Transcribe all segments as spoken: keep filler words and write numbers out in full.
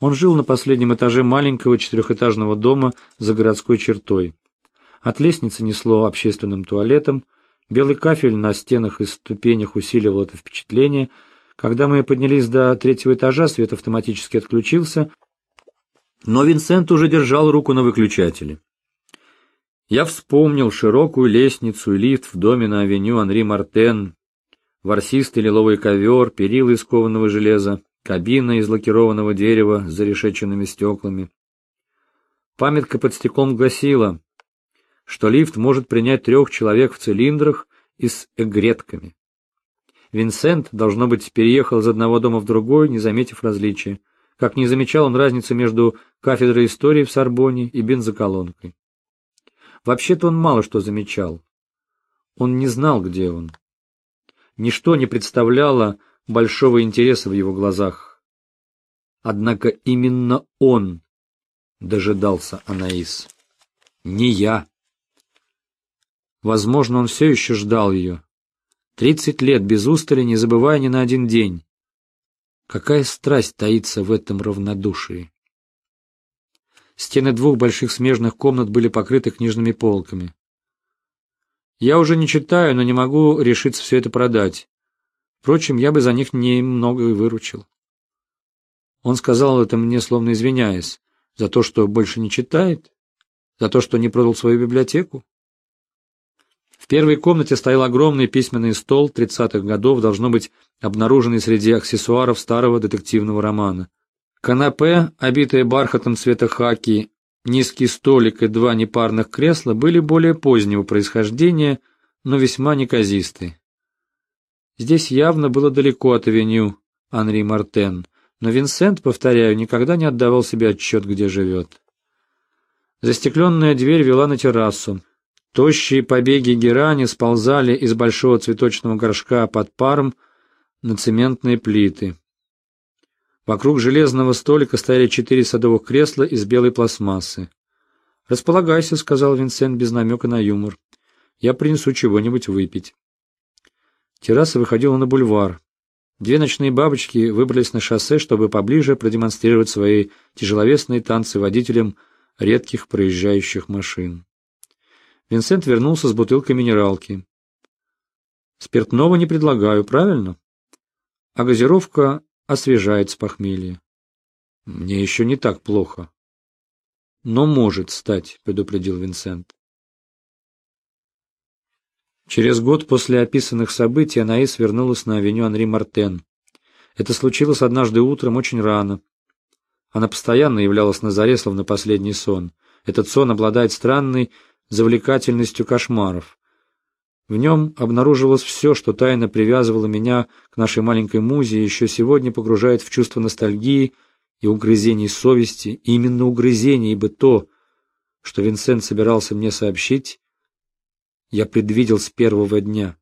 Он жил на последнем этаже маленького четырехэтажного дома за городской чертой. От лестницы несло общественным туалетом, белый кафель на стенах и ступенях усиливал это впечатление. Когда мы поднялись до третьего этажа, свет автоматически отключился, но Винсент уже держал руку на выключателе. Я вспомнил широкую лестницу и лифт в доме на авеню Анри Мартен, ворсистый лиловый ковер, перила из кованого железа, кабина из лакированного дерева с зарешеченными стеклами. Памятка под стеклом гласила, что лифт может принять трех человек в цилиндрах и с эгретками. Винсент, должно быть, переехал из одного дома в другой, не заметив различия, как не замечал он разницы между кафедрой истории в Сорбонне и бензоколонкой. Вообще-то он мало что замечал. Он не знал, где он. Ничто не представляло большого интереса в его глазах. Однако именно он дожидался Анаис. Не я. Возможно, он все еще ждал ее. Тридцать лет без устали, не забывая ни на один день. Какая страсть таится в этом равнодушии. Стены двух больших смежных комнат были покрыты книжными полками. Я уже не читаю, но не могу решиться все это продать. Впрочем, я бы за них немного и выручил. Он сказал это мне, словно извиняясь, за то, что больше не читает, за то, что не продал свою библиотеку. В первой комнате стоял огромный письменный стол тридцатых годов, должно быть, обнаруженный среди аксессуаров старого детективного романа. Канапе, обитое бархатом цвета хаки, низкий столик и два непарных кресла были более позднего происхождения, но весьма неказисты. Здесь явно было далеко от авеню Анри Мартен, но Винсент, повторяю, никогда не отдавал себе отчет, где живет. Застекленная дверь вела на террасу. Тощие побеги герани сползали из большого цветочного горшка под паром на цементные плиты. Вокруг железного столика стояли четыре садовых кресла из белой пластмассы. «Располагайся», — сказал Винсент без намека на юмор. «Я принесу чего-нибудь выпить». Терраса выходила на бульвар. Две ночные бабочки выбрались на шоссе, чтобы поближе продемонстрировать свои тяжеловесные танцы водителям редких проезжающих машин. Винсент вернулся с бутылкой минералки. «Спиртного не предлагаю, правильно? А газировка освежает с похмелья. Мне еще не так плохо. Но может стать», — предупредил Винсент. Через год после описанных событий Анаис вернулась на авеню Анри Мартен. Это случилось однажды утром очень рано. Она постоянно являлась на заре, словно последний сон. Этот сон обладает странной завлекательностью кошмаров. В нем обнаруживалось все, что тайно привязывало меня к нашей маленькой музе и еще сегодня погружает в чувство ностальгии и угрызений совести. И именно угрызений, ибо то, что Винсент собирался мне сообщить, я предвидел с первого дня.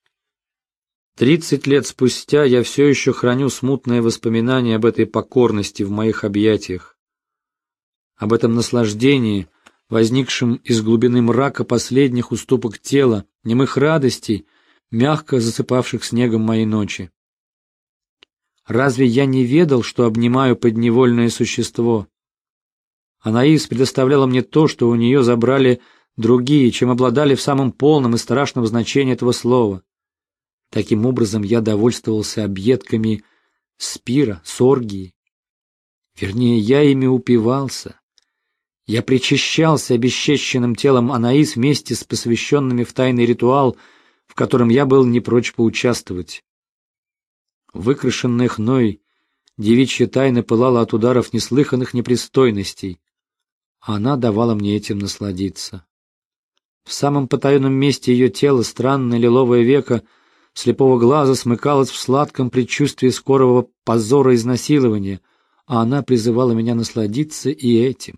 Тридцать лет спустя я все еще храню смутное воспоминание об этой покорности в моих объятиях, об этом наслаждении, возникшем из глубины мрака последних уступок тела, немых радостей, мягко засыпавших снегом мои ночи. Разве я не ведал, что обнимаю подневольное существо? Анаис предоставляла мне то, что у нее забрали другие, чем обладали в самом полном и страшном значении этого слова. Таким образом, я довольствовался объедками спира, соргии. Вернее, я ими упивался. Я причащался обесчещенным телом Анаис вместе с посвященными в тайный ритуал, в котором я был не прочь поучаствовать. Выкрашенная хной девичья тайна пылала от ударов неслыханных непристойностей, а она давала мне этим насладиться. В самом потаенном месте ее тела странное лиловое веко слепого глаза смыкалось в сладком предчувствии скорого позора изнасилования, а она призывала меня насладиться и этим.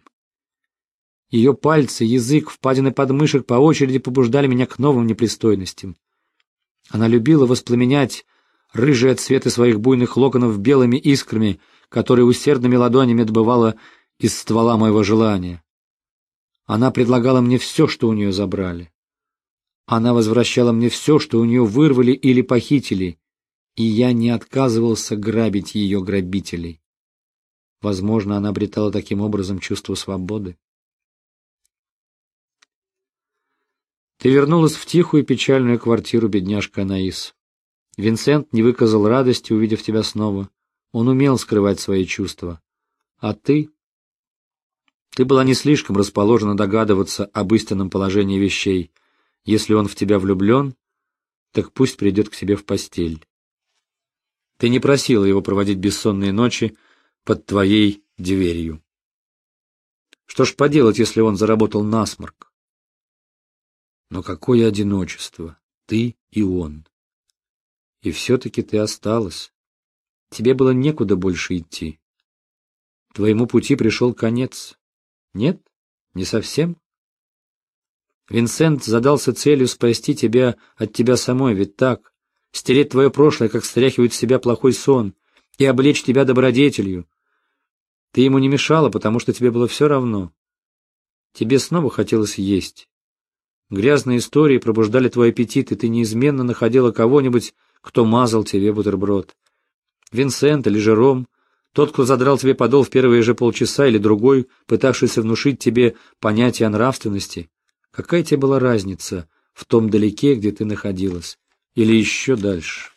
Ее пальцы, язык, впадины подмышек по очереди побуждали меня к новым непристойностям. Она любила воспламенять рыжие цветы своих буйных локонов белыми искрами, которые усердными ладонями добывала из ствола моего желания. Она предлагала мне все, что у нее забрали. Она возвращала мне все, что у нее вырвали или похитили, и я не отказывался грабить ее грабителей. Возможно, она обретала таким образом чувство свободы. Ты вернулась в тихую и печальную квартиру, бедняжка Анаис. Винсент не выказал радости, увидев тебя снова. Он умел скрывать свои чувства. А ты? Ты была не слишком расположена догадываться об истинном положении вещей. Если он в тебя влюблен, так пусть придет к тебе в постель. Ты не просила его проводить бессонные ночи под твоей дверью. Что ж поделать, если он заработал насморк? Но какое одиночество, ты и он. И все-таки ты осталась. Тебе было некуда больше идти. Твоему пути пришел конец. Нет, не совсем. Винсент задался целью спасти тебя от тебя самой, ведь так? Стереть твое прошлое, как стряхивает с себя плохой сон, и облечь тебя добродетелью. Ты ему не мешала, потому что тебе было все равно. Тебе снова хотелось есть. Грязные истории пробуждали твой аппетит, и ты неизменно находила кого-нибудь, кто мазал тебе бутерброд. Винсент или Жером, тот, кто задрал тебе подол в первые же полчаса, или другой, пытавшийся внушить тебе понятие о нравственности. Какая тебе была разница в том далеке, где ты находилась, или еще дальше?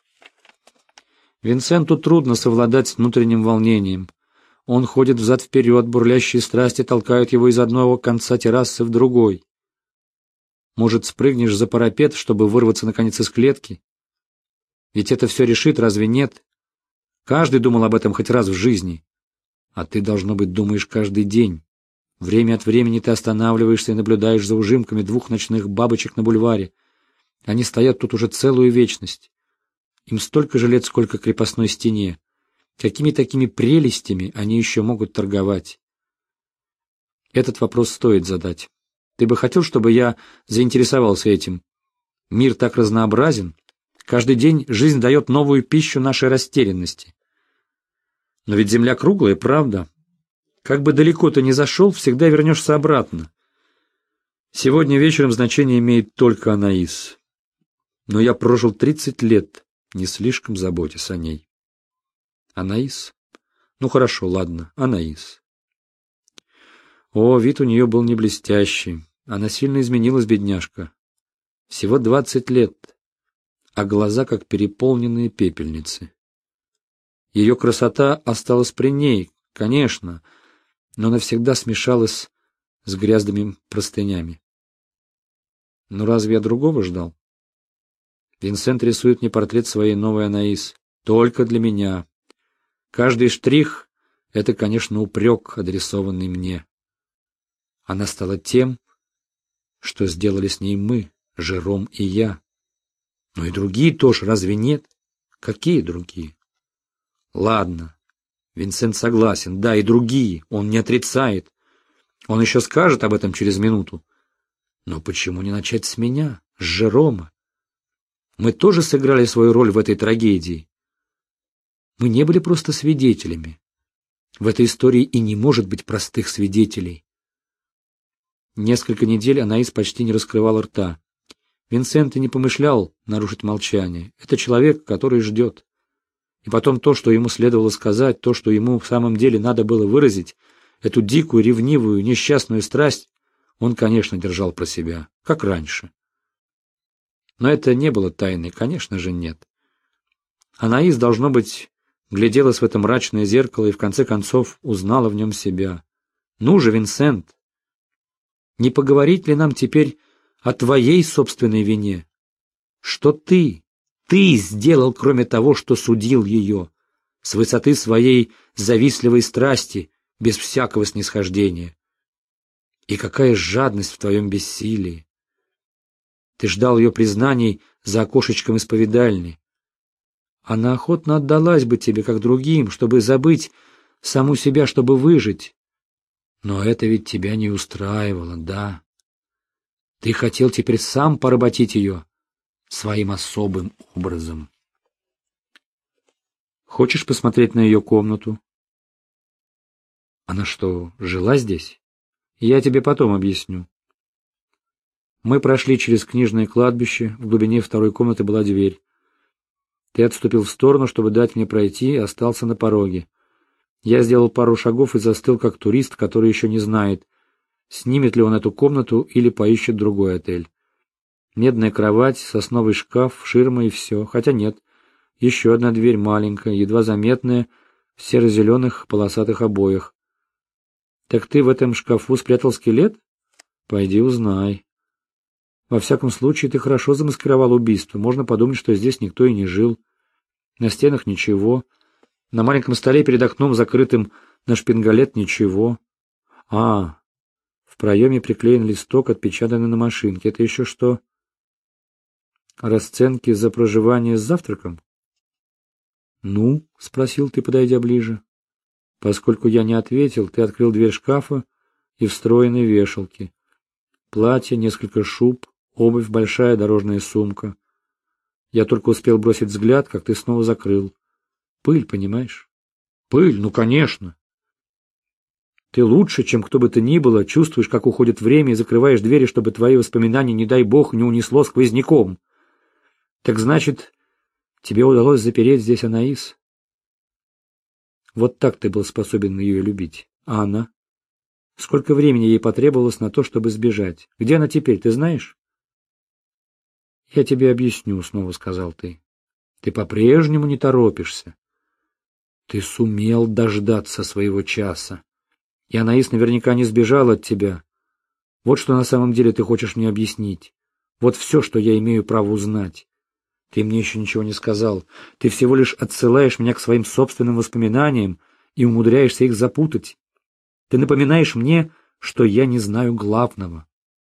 Винсенту трудно совладать с внутренним волнением. Он ходит взад-вперед, бурлящие страсти толкают его из одного конца террасы в другой. Может, спрыгнешь за парапет, чтобы вырваться наконец из клетки? Ведь это все решит, разве нет? Каждый думал об этом хоть раз в жизни. А ты, должно быть, думаешь каждый день. Время от времени ты останавливаешься и наблюдаешь за ужимками двух ночных бабочек на бульваре. Они стоят тут уже целую вечность. Им столько же лет, сколько крепостной стене. Какими такими прелестями они еще могут торговать? Этот вопрос стоит задать. Ты бы хотел, чтобы я заинтересовался этим? Мир так разнообразен. Каждый день жизнь дает новую пищу нашей растерянности. Но ведь земля круглая, правда? Как бы далеко ты ни зашел, всегда вернешься обратно. Сегодня вечером значение имеет только Анаис. Но я прожил тридцать лет, не слишком заботясь о ней. Анаис? Ну хорошо, ладно, Анаис. О, вид у нее был не блестящий. Она сильно изменилась, бедняжка. Всего двадцать лет, а глаза как переполненные пепельницы. Ее красота осталась при ней, конечно, но навсегда смешалась с грязными простынями. Но разве я другого ждал? Винсент рисует мне портрет своей новой Анаис. Только для меня. Каждый штрих — это, конечно, упрек, адресованный мне. Она стала тем, что сделали с ней мы, Жером и я. Но и другие тоже, разве нет? Какие другие? Ладно, Винсент согласен, да, и другие, он не отрицает. Он еще скажет об этом через минуту. Но почему не начать с меня, с Жерома? Мы тоже сыграли свою роль в этой трагедии. Мы не были просто свидетелями. В этой истории и не может быть простых свидетелей. Несколько недель Анаис почти не раскрывала рта. Винсент и не помышлял нарушить молчание. Это человек, который ждет. И потом то, что ему следовало сказать, то, что ему в самом деле надо было выразить, эту дикую, ревнивую, несчастную страсть, он, конечно, держал про себя, как раньше. Но это не было тайной, конечно же, нет. Анаис, должно быть, гляделась в это мрачное зеркало и в конце концов узнала в нем себя. Ну же, Винсент, не поговорить ли нам теперь о твоей собственной вине? Что ты, ты сделал, кроме того, что судил ее, с высоты своей завистливой страсти, без всякого снисхождения? И какая жадность в твоем бессилии! Ты ждал ее признаний за окошечком исповедальни. Она охотно отдалась бы тебе, как другим, чтобы забыть саму себя, чтобы выжить. Но это ведь тебя не устраивало, да? Ты хотел теперь сам поработить ее своим особым образом. Хочешь посмотреть на ее комнату? Она что, жила здесь? Я тебе потом объясню. Мы прошли через книжное кладбище, в глубине второй комнаты была дверь. Ты отступил в сторону, чтобы дать мне пройти, и остался на пороге. Я сделал пару шагов и застыл, как турист, который еще не знает, снимет ли он эту комнату или поищет другой отель. Медная кровать, сосновый шкаф, ширма и все. Хотя нет, еще одна дверь маленькая, едва заметная, в серо-зеленых полосатых обоях. Так ты в этом шкафу спрятал скелет? Пойди узнай. Во всяком случае, ты хорошо замаскировал убийство. Можно подумать, что здесь никто и не жил. На стенах ничего. На маленьком столе перед окном, закрытым на шпингалет, ничего. А, в проеме приклеен листок, отпечатанный на машинке. Это еще что? Расценки за проживание с завтраком? Ну, спросил ты, подойдя ближе. Поскольку я не ответил, ты открыл дверь шкафа и встроенной вешалки. Платье, несколько шуб, обувь, большая дорожная сумка. Я только успел бросить взгляд, как ты снова закрыл. Пыль, понимаешь? Пыль, ну конечно. Ты лучше, чем кто бы то ни было, чувствуешь, как уходит время, и закрываешь двери, чтобы твои воспоминания, не дай бог, не унесло сквозняком. Так значит, тебе удалось запереть здесь Анаис? Вот так ты был способен ее любить. А она? Сколько времени ей потребовалось на то, чтобы сбежать? Где она теперь, ты знаешь? Я тебе объясню, снова сказал ты. Ты по-прежнему не торопишься. Ты сумел дождаться своего часа. И Анаис наверняка не сбежала от тебя. Вот что на самом деле ты хочешь мне объяснить. Вот все, что я имею право узнать. Ты мне еще ничего не сказал. Ты всего лишь отсылаешь меня к своим собственным воспоминаниям и умудряешься их запутать. Ты напоминаешь мне, что я не знаю главного.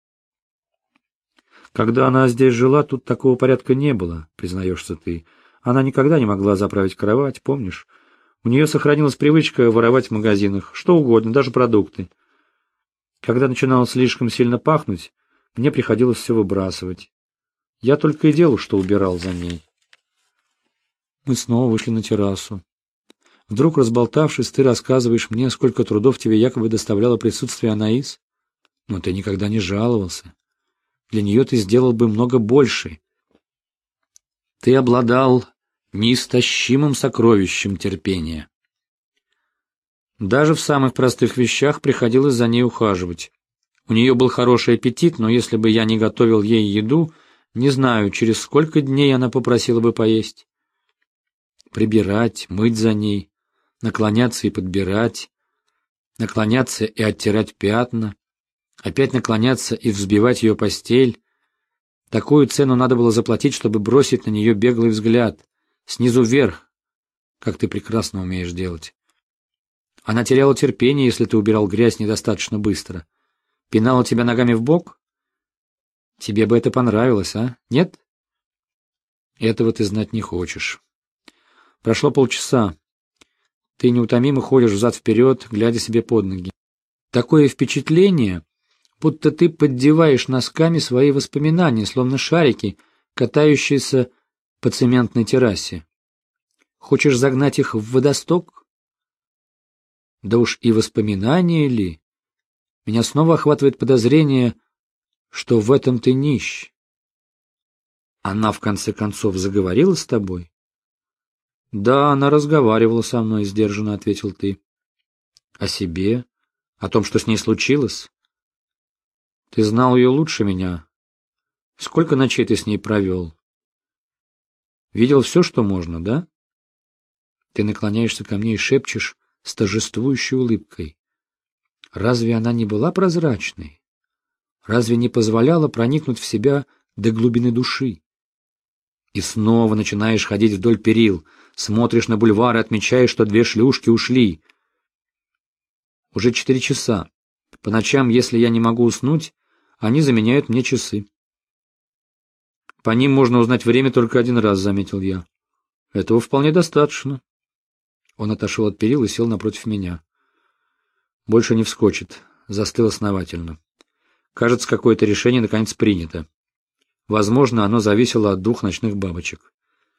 Когда она здесь жила, тут такого порядка не было, признаешься ты. Она никогда не могла заправить кровать, помнишь? У нее сохранилась привычка воровать в магазинах, что угодно, даже продукты. Когда начинало слишком сильно пахнуть, мне приходилось все выбрасывать. Я только и делал, что убирал за ней. Мы снова вышли на террасу. Вдруг, разболтавшись, ты рассказываешь мне, сколько трудов тебе якобы доставляло присутствие Анаис. Но ты никогда не жаловался. Для нее ты сделал бы много больше. Ты обладал неистощимым сокровищем терпения. Даже в самых простых вещах приходилось за ней ухаживать. У нее был хороший аппетит, но если бы я не готовил ей еду, не знаю, через сколько дней она попросила бы поесть. Прибирать, мыть за ней, наклоняться и подбирать, наклоняться и оттирать пятна, опять наклоняться и взбивать ее постель. Такую цену надо было заплатить, чтобы бросить на нее беглый взгляд, снизу вверх, как ты прекрасно умеешь делать. Она теряла терпение, если ты убирал грязь недостаточно быстро. Пинала тебя ногами в бок? Тебе бы это понравилось, а? Нет? Этого ты знать не хочешь. Прошло полчаса. Ты неутомимо ходишь взад-вперед, глядя себе под ноги. Такое впечатление, будто ты поддеваешь носками свои воспоминания, словно шарики, катающиеся по цементной террасе. Хочешь загнать их в водосток? Да уж и воспоминания ли? Меня снова охватывает подозрение, что в этом ты нищ. Она, в конце концов, заговорила с тобой? Да, она разговаривала со мной, сдержанно ответил ты. О себе? О том, что с ней случилось? Ты знал ее лучше меня. Сколько ночей ты с ней провел? Видел все, что можно, да? Ты наклоняешься ко мне и шепчешь с торжествующей улыбкой. Разве она не была прозрачной? Разве не позволяла проникнуть в себя до глубины души? И снова начинаешь ходить вдоль перил, смотришь на бульвар и отмечаешь, что две шлюшки ушли. Уже четыре часа. По ночам, если я не могу уснуть, они заменяют мне часы. По ним можно узнать время только один раз, заметил я. Этого вполне достаточно. Он отошел от перил и сел напротив меня. Больше не вскочит, застыл основательно. Кажется, какое-то решение наконец принято. Возможно, оно зависело от двух ночных бабочек.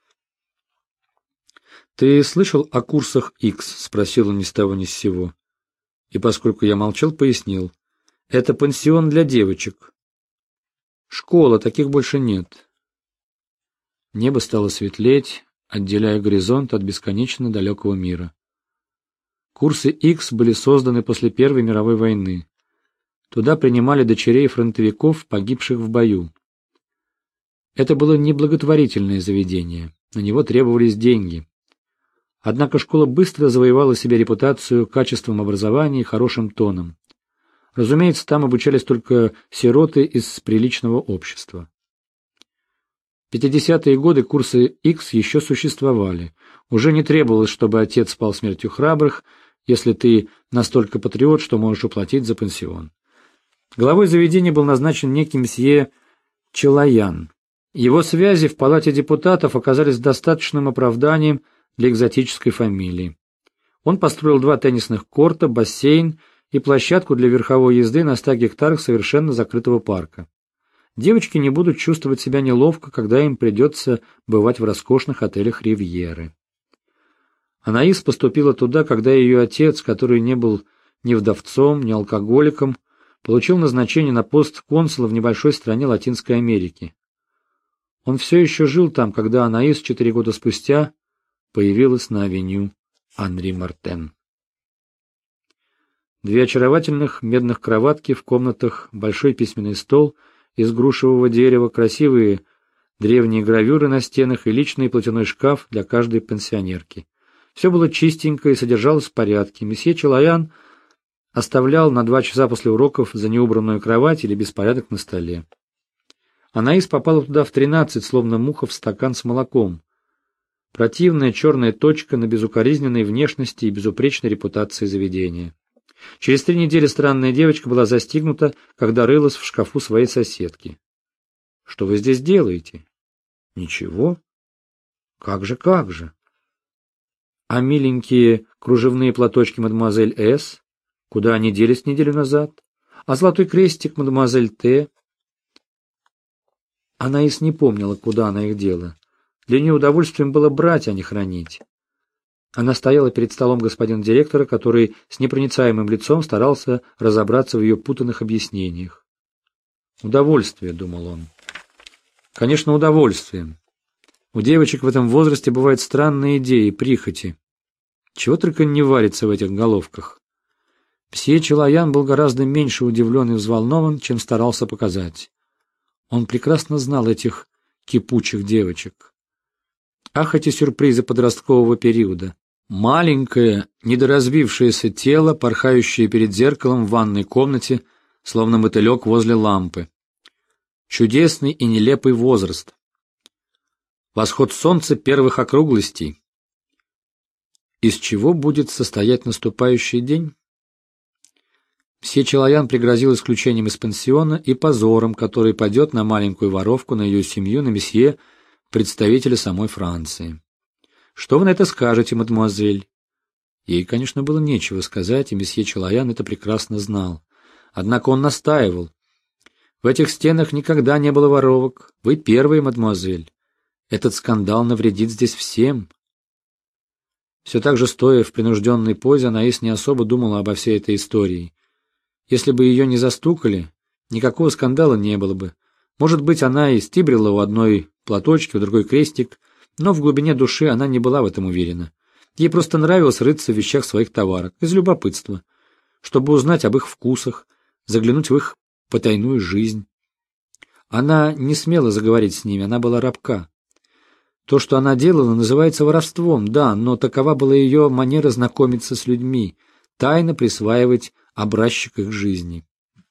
«Ты слышал о курсах Икс?» — спросил он ни с того ни с сего. И поскольку я молчал, пояснил. «Это пансион для девочек. Школа, таких больше нет». Небо стало светлеть, отделяя горизонт от бесконечно далекого мира. Курсы Икс были созданы после Первой мировой войны. Туда принимали дочерей фронтовиков, погибших в бою. Это было не благотворительное заведение, на него требовались деньги. Однако школа быстро завоевала себе репутацию качеством образования и хорошим тоном. Разумеется, там обучались только сироты из приличного общества. В пятидесятые годы курсы Икс еще существовали. Уже не требовалось, чтобы отец спал смертью храбрых, если ты настолько патриот, что можешь уплатить за пансион. Главой заведения был назначен некий мсье Челаян. Его связи в Палате депутатов оказались достаточным оправданием для экзотической фамилии. Он построил два теннисных корта, бассейн и площадку для верховой езды на ста гектарах совершенно закрытого парка. Девочки не будут чувствовать себя неловко, когда им придется бывать в роскошных отелях Ривьеры. Анаис поступила туда, когда ее отец, который не был ни вдовцом, ни алкоголиком, получил назначение на пост консула в небольшой стране Латинской Америки. Он все еще жил там, когда Анаис четыре года спустя появилась на авеню Анри Мартен. Две очаровательных медных кроватки в комнатах, большой письменный стол из грушевого дерева, красивые древние гравюры на стенах и личный платяной шкаф для каждой пенсионерки. Все было чистенько и содержалось в порядке. Месье Челаян оставлял на два часа после уроков за неубранную кровать или беспорядок на столе. Анаис попала туда в тринадцать, словно муха в стакан с молоком. Противная черная точка на безукоризненной внешности и безупречной репутации заведения. Через три недели странная девочка была застигнута, когда рылась в шкафу своей соседки. «Что вы здесь делаете?» «Ничего». «Как же, как же?» «А миленькие кружевные платочки мадемуазель С? Куда они делись неделю назад? А золотой крестик мадемуазель Т?» Анаис не помнила, куда она их дела. Для нее удовольствием было брать, а не хранить. Она стояла перед столом господина директора, который с непроницаемым лицом старался разобраться в ее путанных объяснениях. «Удовольствие», — думал он. «Конечно, удовольствие. У девочек в этом возрасте бывают странные идеи, прихоти. Чего только не варится в этих головках». Мсье Челаян был гораздо меньше удивлен и взволнован, чем старался показать. Он прекрасно знал этих кипучих девочек. Ах, эти сюрпризы подросткового периода. Маленькое, недоразвившееся тело, порхающее перед зеркалом в ванной комнате, словно мотылек возле лампы. Чудесный и нелепый возраст. Восход солнца первых округлостей. Из чего будет состоять наступающий день? Мсье Челаян пригрозил исключением из пансиона и позором, который падет на маленькую воровку, на ее семью, на месье, представителя самой Франции. «Что вы на это скажете, мадемуазель?» Ей, конечно, было нечего сказать, и месье Челаян это прекрасно знал. Однако он настаивал. «В этих стенах никогда не было воровок. Вы первые, мадемуазель. Этот скандал навредит здесь всем». Все так же, стоя в принужденной позе, Анаис не особо думала обо всей этой истории. Если бы ее не застукали, никакого скандала не было бы. Может быть, она и стибрила у одной платочки, у другой крестик, но в глубине души она не была в этом уверена. Ей просто нравилось рыться в вещах своих товарок, из любопытства, чтобы узнать об их вкусах, заглянуть в их потайную жизнь. Она не смела заговорить с ними, она была рабка. То, что она делала, называется воровством, да, но такова была ее манера знакомиться с людьми, тайно присваивать образчик их жизни.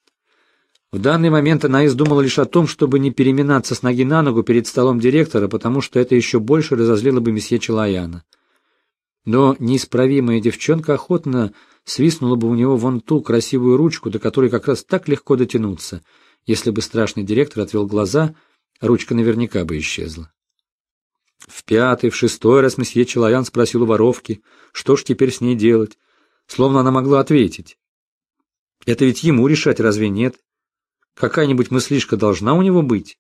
В данный момент она издумала лишь о том, чтобы не переминаться с ноги на ногу перед столом директора, потому что это еще больше разозлило бы месье Челаяна. Но неисправимая девчонка охотно свистнула бы у него вон ту красивую ручку, до которой как раз так легко дотянуться. Если бы страшный директор отвел глаза, ручка наверняка бы исчезла. В пятый, в шестой раз месье Челаян спросил у воровки, что ж теперь с ней делать, словно она могла ответить. Это ведь ему решать, разве нет? Какая-нибудь мыслишка должна у него быть.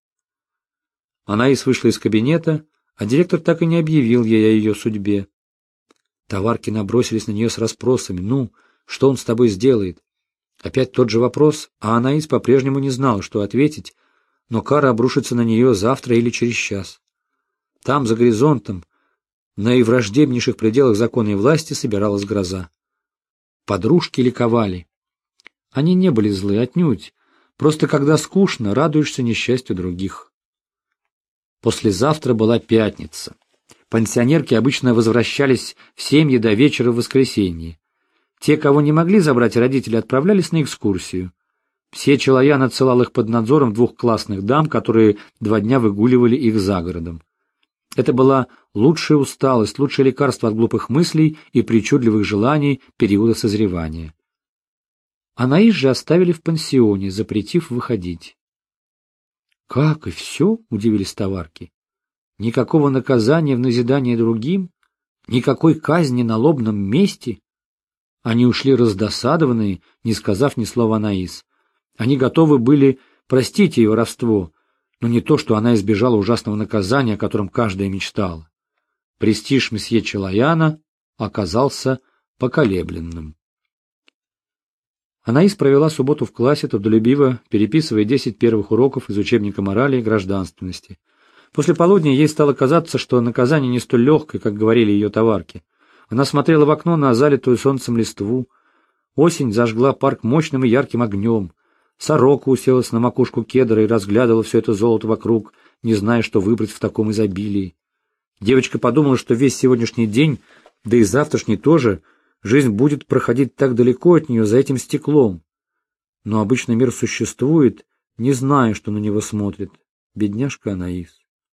Анаис вышла из кабинета, а директор так и не объявил ей о ее судьбе. Товарки набросились на нее с расспросами. «Ну, что он с тобой сделает?» Опять тот же вопрос, а Анаис по-прежнему не знала, что ответить, но кара обрушится на нее завтра или через час. Там, за горизонтом, на наивраждебнейших пределах закона и власти собиралась гроза. Подружки ликовали. Они не были злы отнюдь, просто когда скучно, радуешься несчастью других. Послезавтра была пятница. Пансионерки обычно возвращались в семьи до вечера в воскресенье. Те, кого не могли забрать родители, отправлялись на экскурсию. Мсье Челаян отсылал их под надзором двух классных дам, которые два дня выгуливали их за городом. Это была лучшая усталость, лучшее лекарство от глупых мыслей и причудливых желаний периода созревания. Анаис же оставили в пансионе, запретив выходить. «Как, и все?» — удивились товарки. «Никакого наказания в назидание другим? Никакой казни на лобном месте?» Они ушли раздосадованные, не сказав ни слова Анаис. Они готовы были простить ее воровство, но не то, что она избежала ужасного наказания, о котором каждая мечтала. Престиж месье Челаяна оказался поколебленным. Анаис провела субботу в классе, трудолюбиво переписывая десять первых уроков из учебника морали и гражданственности. После полудня ей стало казаться, что наказание не столь легкое, как говорили ее товарки. Она смотрела в окно на залитую солнцем листву. Осень зажгла парк мощным и ярким огнем. Сорока уселась на макушку кедра и разглядывала все это золото вокруг, не зная, что выбрать в таком изобилии. Девочка подумала, что весь сегодняшний день, да и завтрашний тоже, жизнь будет проходить так далеко от нее за этим стеклом. Но обычно мир существует, не зная, что на него смотрит. Бедняжка Анаис.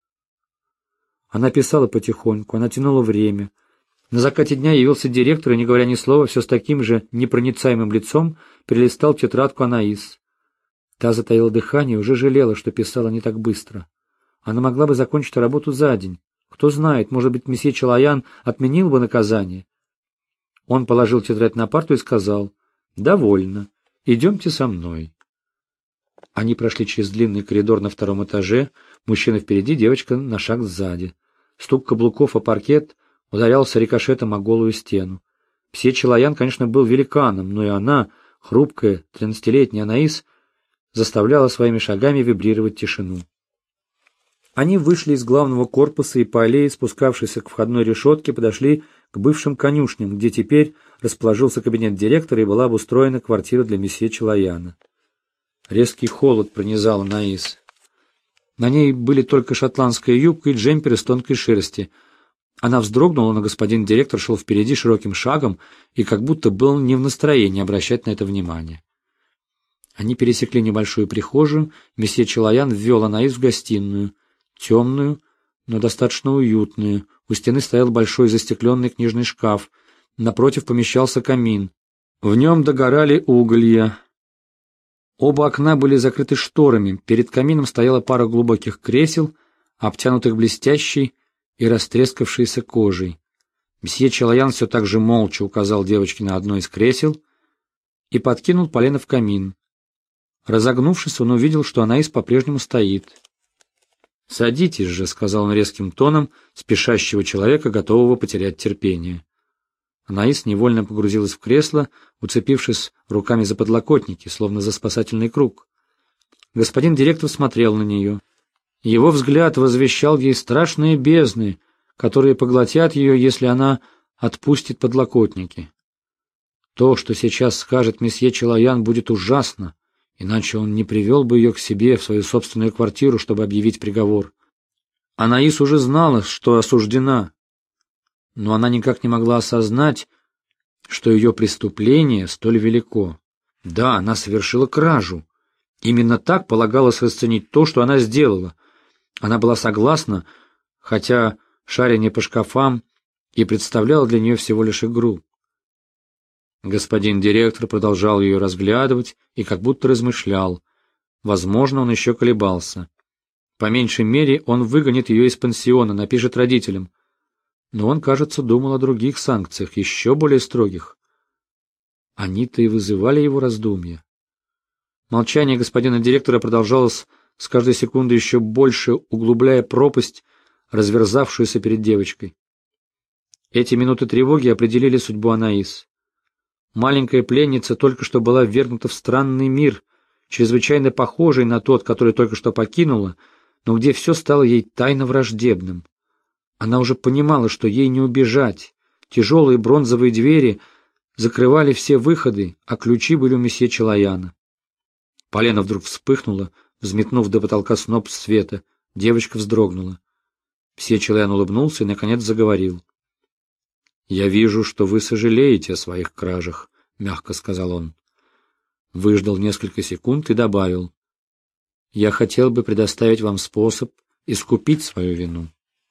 Она писала потихоньку, она тянула время. На закате дня явился директор и, не говоря ни слова, все с таким же непроницаемым лицом перелистал тетрадку Анаис. Та затаила дыхание и уже жалела, что писала не так быстро. Она могла бы закончить работу за день. Кто знает, может быть, месье Челаян отменил бы наказание. Он положил тетрадь на парту и сказал: «Довольно. Идемте со мной». Они прошли через длинный коридор на втором этаже, мужчина впереди, девочка на шаг сзади. Стук каблуков о паркет ударялся рикошетом о голую стену. Мсье Челаян, конечно, был великаном, но и она, хрупкая, тринадцатилетняя Анаис, заставляла своими шагами вибрировать тишину. Они вышли из главного корпуса и по аллее, спускавшейся к входной решетке, подошли к бывшим конюшням, где теперь расположился кабинет директора и была обустроена квартира для месье Челаяна. Резкий холод пронизал Анаис. На ней были только шотландская юбка и джемпер из тонкой шерсти. Она вздрогнула, но господин директор шел впереди широким шагом и как будто был не в настроении обращать на это внимание. Они пересекли небольшую прихожую, месье Челаян ввел Анаис в гостиную, темную, но достаточно уютную. У стены стоял большой застекленный книжный шкаф, напротив помещался камин. В нем догорали уголья. Оба окна были закрыты шторами, перед камином стояла пара глубоких кресел, обтянутых блестящей и растрескавшейся кожей. Мсье Челаян все так же молча указал девочке на одно из кресел и подкинул полено в камин. Разогнувшись, он увидел, что Анаис по-прежнему стоит. «Садитесь же», — сказал он резким тоном спешащего человека, готового потерять терпение. Анаис невольно погрузилась в кресло, уцепившись руками за подлокотники, словно за спасательный круг. Господин директор смотрел на нее. Его взгляд возвещал ей страшные бездны, которые поглотят ее, если она отпустит подлокотники. То, что сейчас скажет месье Челаян, будет ужасно, иначе он не привел бы ее к себе в свою собственную квартиру, чтобы объявить приговор. Анаис уже знала, что осуждена, но она никак не могла осознать, что ее преступление столь велико. Да, она совершила кражу. Именно так полагалось расценить то, что она сделала. Она была согласна, хотя шарение по шкафам и представляло для нее всего лишь игру. Господин директор продолжал ее разглядывать и как будто размышлял. Возможно, он еще колебался. По меньшей мере, он выгонит ее из пансиона, напишет родителям. Но он, кажется, думал о других санкциях, еще более строгих. Они-то и вызывали его раздумья. Молчание господина директора продолжалось с каждой секундой еще больше, углубляя пропасть, разверзавшуюся перед девочкой. Эти минуты тревоги определили судьбу Анаис. Маленькая пленница только что была ввергнута в странный мир, чрезвычайно похожий на тот, который только что покинула, но где все стало ей тайно враждебным. Она уже понимала, что ей не убежать. Тяжелые бронзовые двери закрывали все выходы, а ключи были у месье Челаяна. Полено вдруг вспыхнуло, взметнув до потолка сноп света. Девочка вздрогнула. Месье Челаян улыбнулся и, наконец, заговорил. «Я вижу, что вы сожалеете о своих кражах», — мягко сказал он. Выждал несколько секунд и добавил. «Я хотел бы предоставить вам способ искупить свою вину».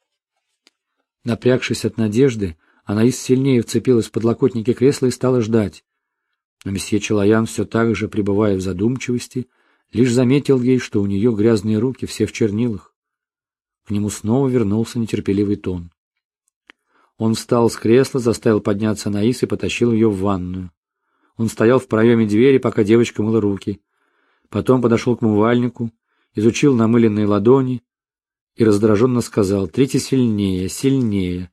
Напрягшись от надежды, Анаис сильнее вцепилась в подлокотники кресла и стала ждать. Но месье Челаян, все так же пребывая в задумчивости, лишь заметил ей, что у нее грязные руки, все в чернилах. К нему снова вернулся нетерпеливый тон. Он встал с кресла, заставил подняться Анаис и потащил ее в ванную. Он стоял в проеме двери, пока девочка мыла руки. Потом подошел к умывальнику, изучил намыленные ладони и раздраженно сказал: «Трите сильнее, сильнее».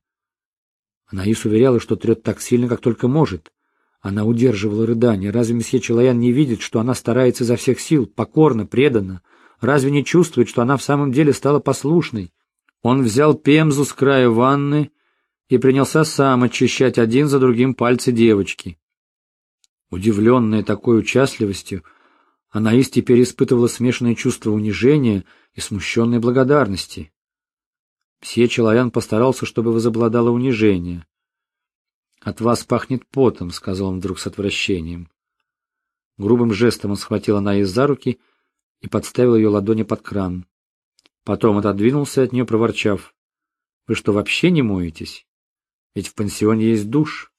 Анаис уверяла, что трет так сильно, как только может. Она удерживала рыдание. Разве месье Челаян не видит, что она старается изо всех сил, покорно, преданно? Разве не чувствует, что она в самом деле стала послушной? Он взял пемзу с края ванны и принялся сам очищать один за другим пальцы девочки. Удивленная такой участливостью, Анаис теперь испытывала смешанные чувства унижения и смущенной благодарности. Мсье Челаян постарался, чтобы возобладало унижение. «От вас пахнет потом», — сказал он вдруг с отвращением. Грубым жестом он схватил Анаис за руки и подставил ее ладони под кран. Потом отодвинулся от нее, проворчав: «Вы что, вообще не моетесь? Ведь в пансионе есть душ».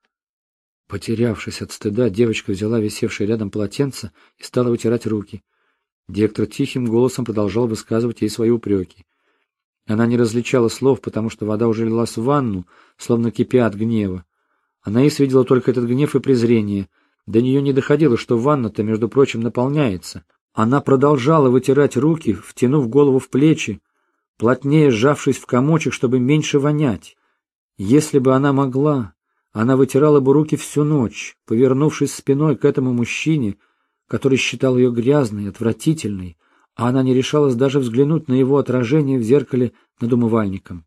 Потерявшись от стыда, девочка взяла висевшее рядом полотенце и стала вытирать руки. Директор тихим голосом продолжал высказывать ей свои упреки. Она не различала слов, потому что вода уже лилась в ванну, словно кипя от гнева. Анаис видела только этот гнев и презрение. До нее не доходило, что ванна-то, между прочим, наполняется. Она продолжала вытирать руки, втянув голову в плечи, плотнее сжавшись в комочек, чтобы меньше вонять. Если бы она могла, она вытирала бы руки всю ночь, повернувшись спиной к этому мужчине, который считал ее грязной, отвратительной, а она не решалась даже взглянуть на его отражение в зеркале над умывальником.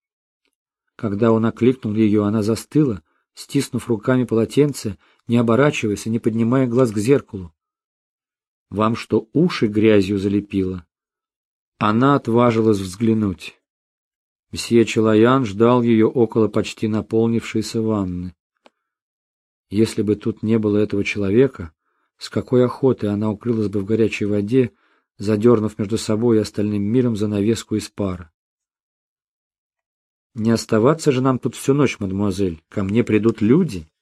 Когда он окликнул ее, она застыла, стиснув руками полотенце, не оборачиваясь и не поднимая глаз к зеркалу. «Вам что, уши грязью залепило?» Она отважилась взглянуть. Мсье Челаян ждал ее около почти наполнившейся ванны. Если бы тут не было этого человека, с какой охотой она укрылась бы в горячей воде, задернув между собой и остальным миром занавеску из пара. «Не оставаться же нам тут всю ночь, мадемуазель, ко мне придут люди».